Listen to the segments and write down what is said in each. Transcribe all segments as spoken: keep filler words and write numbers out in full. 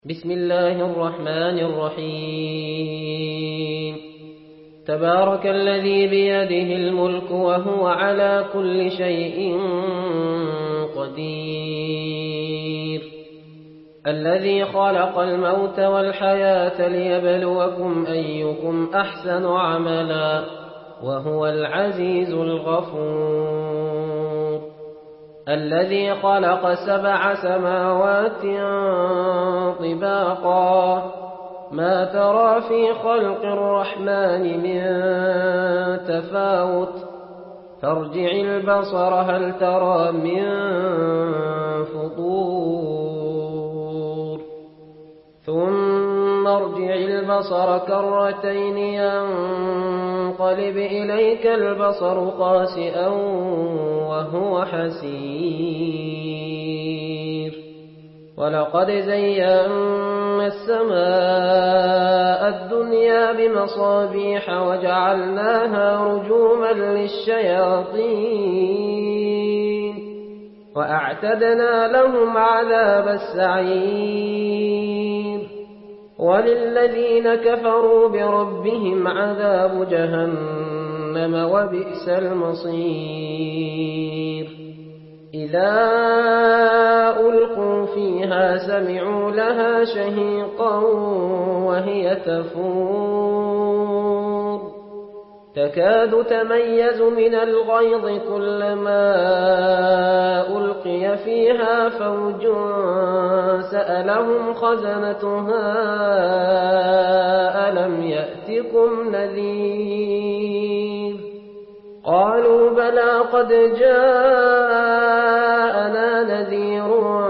بسم الله الرحمن الرحيم تبارك الذي بيده الملك وهو على كل شيء قدير الذي خلق الموت والحياة ليبلوكم أيكم أحسن عملا وهو العزيز الغفور الذي خلق سبع سماوات طباقا ما ترى في خلق الرحمن من تفاوت فارجع البصر هل ترى من فطور ثم ارجع البصر كرتين ينقلب إليك البصر خاسئا وهو حسير ولقد زينا السماء الدنيا بمصابيح وجعلناها رجوما للشياطين وأعتدنا لهم عذاب السعير وللذين كفروا بربهم عذاب جهنم وبئس المصير إذا ألقوا فيها سمعوا لها شهيقا وهي تفور تكاد تميز من الغيظ كلما ألقي فيها فوج سألهم خزنتها ألم يأتكم نذير قالوا بلى قد جاءنا نذير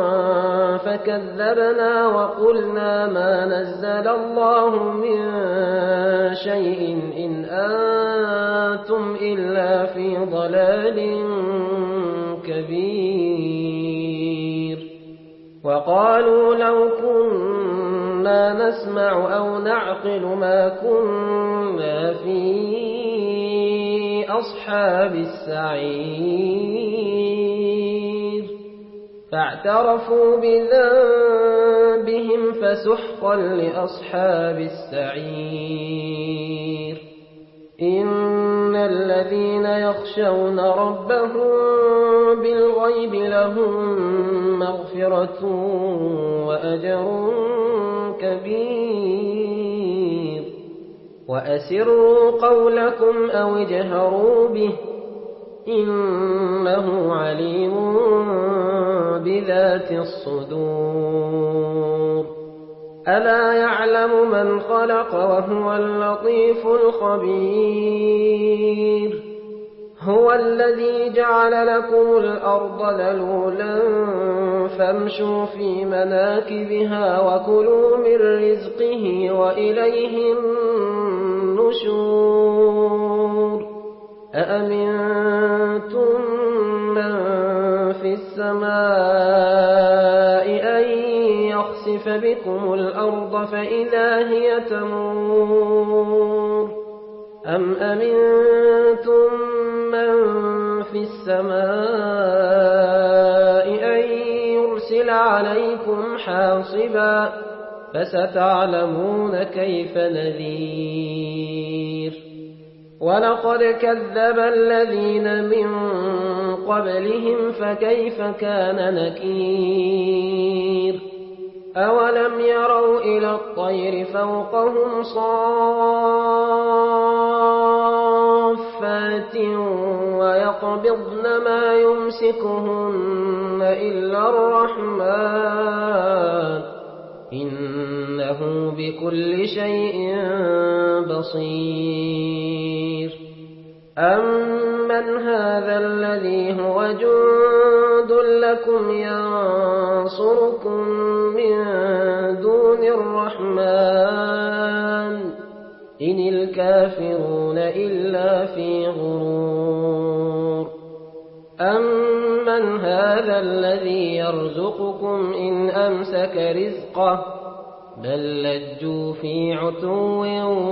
فكذبنا وقلنا ما نزل الله من شيء إن أنتم إلا في ضلال كبير وقالوا لو كنا نسمع أو نعقل ما كنا في أصحاب السعير فاعترفوا بذنبهم فسحقا لأصحاب السعير إن الذين يخشون ربهم بالغيب لهم مغفرة وأجر كبير وأسروا قولكم أو اجهروا به إنه عليم بذات الصدور ألا يعلم من خلق وهو اللطيف الخبير هو الذي جعل لكم الأرض ذلولا فامشوا في مناكبها وكلوا من رزقه وإليه النشور أأمنتم من في السماء أن يخسف بكم الأرض فإذا هي تمور أم أمنتم من في السماء أن يرسل عليكم حاصبا فستعلمون كيف نذير ولقد كذب الذين من قبلهم فكيف كان نكير أولم يروا إلى الطير فوقهم صافات ويقبضن ما يمسكهن إلا الرحمن إنه بكل شيء بصير أمن هذا الذي هو جند لكم ينصركم من دون الرحمن إن الكافرون إلا في غرور أمن هذا الذي يرزقكم إن أمسك رزقه بل لجوا في عتو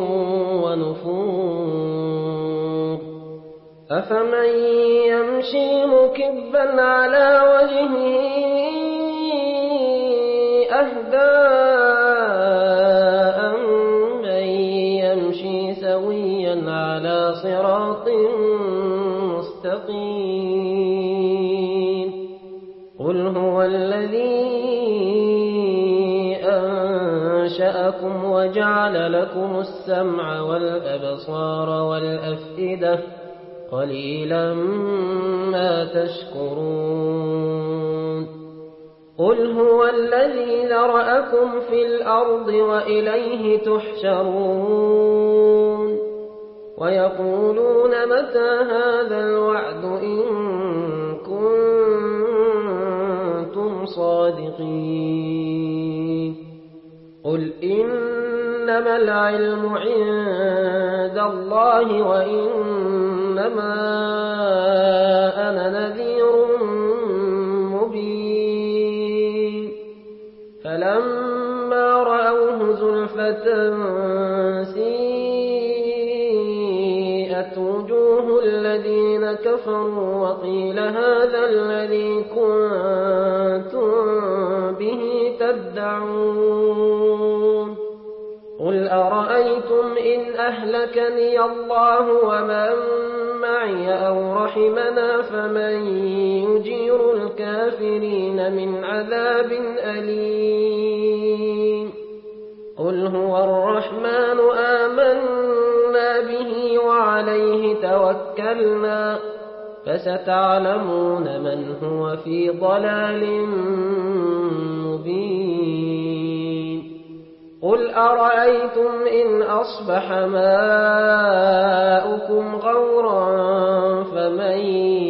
ونفور أفمن يمشي مكبا على وجهه أهدى أنشأكم وجعل لكم السمع والأبصار والأفئدة قليلا ما تشكرون قل هو الذي ذرأكم في الأرض وإليه تحشرون ويقولون متى هذا الوعد إن كنتم صادقين قل إنما العلم عند الله وإنما أنا نذير مبين فلما رأوه زلفة سيئت وجوه الذين كفروا وقيل هذا الذي كنتم به تدعون قل أرأيتم إن أهلكني الله ومن معي أو رحمنا فمن يجير الكافرين من عذاب أليم قل هو الرحمن آمنا به وعليه توكلنا فستعلمون من هو في ضلال مبين قل أرأيتم إن أصبح ماؤكم غورا فمن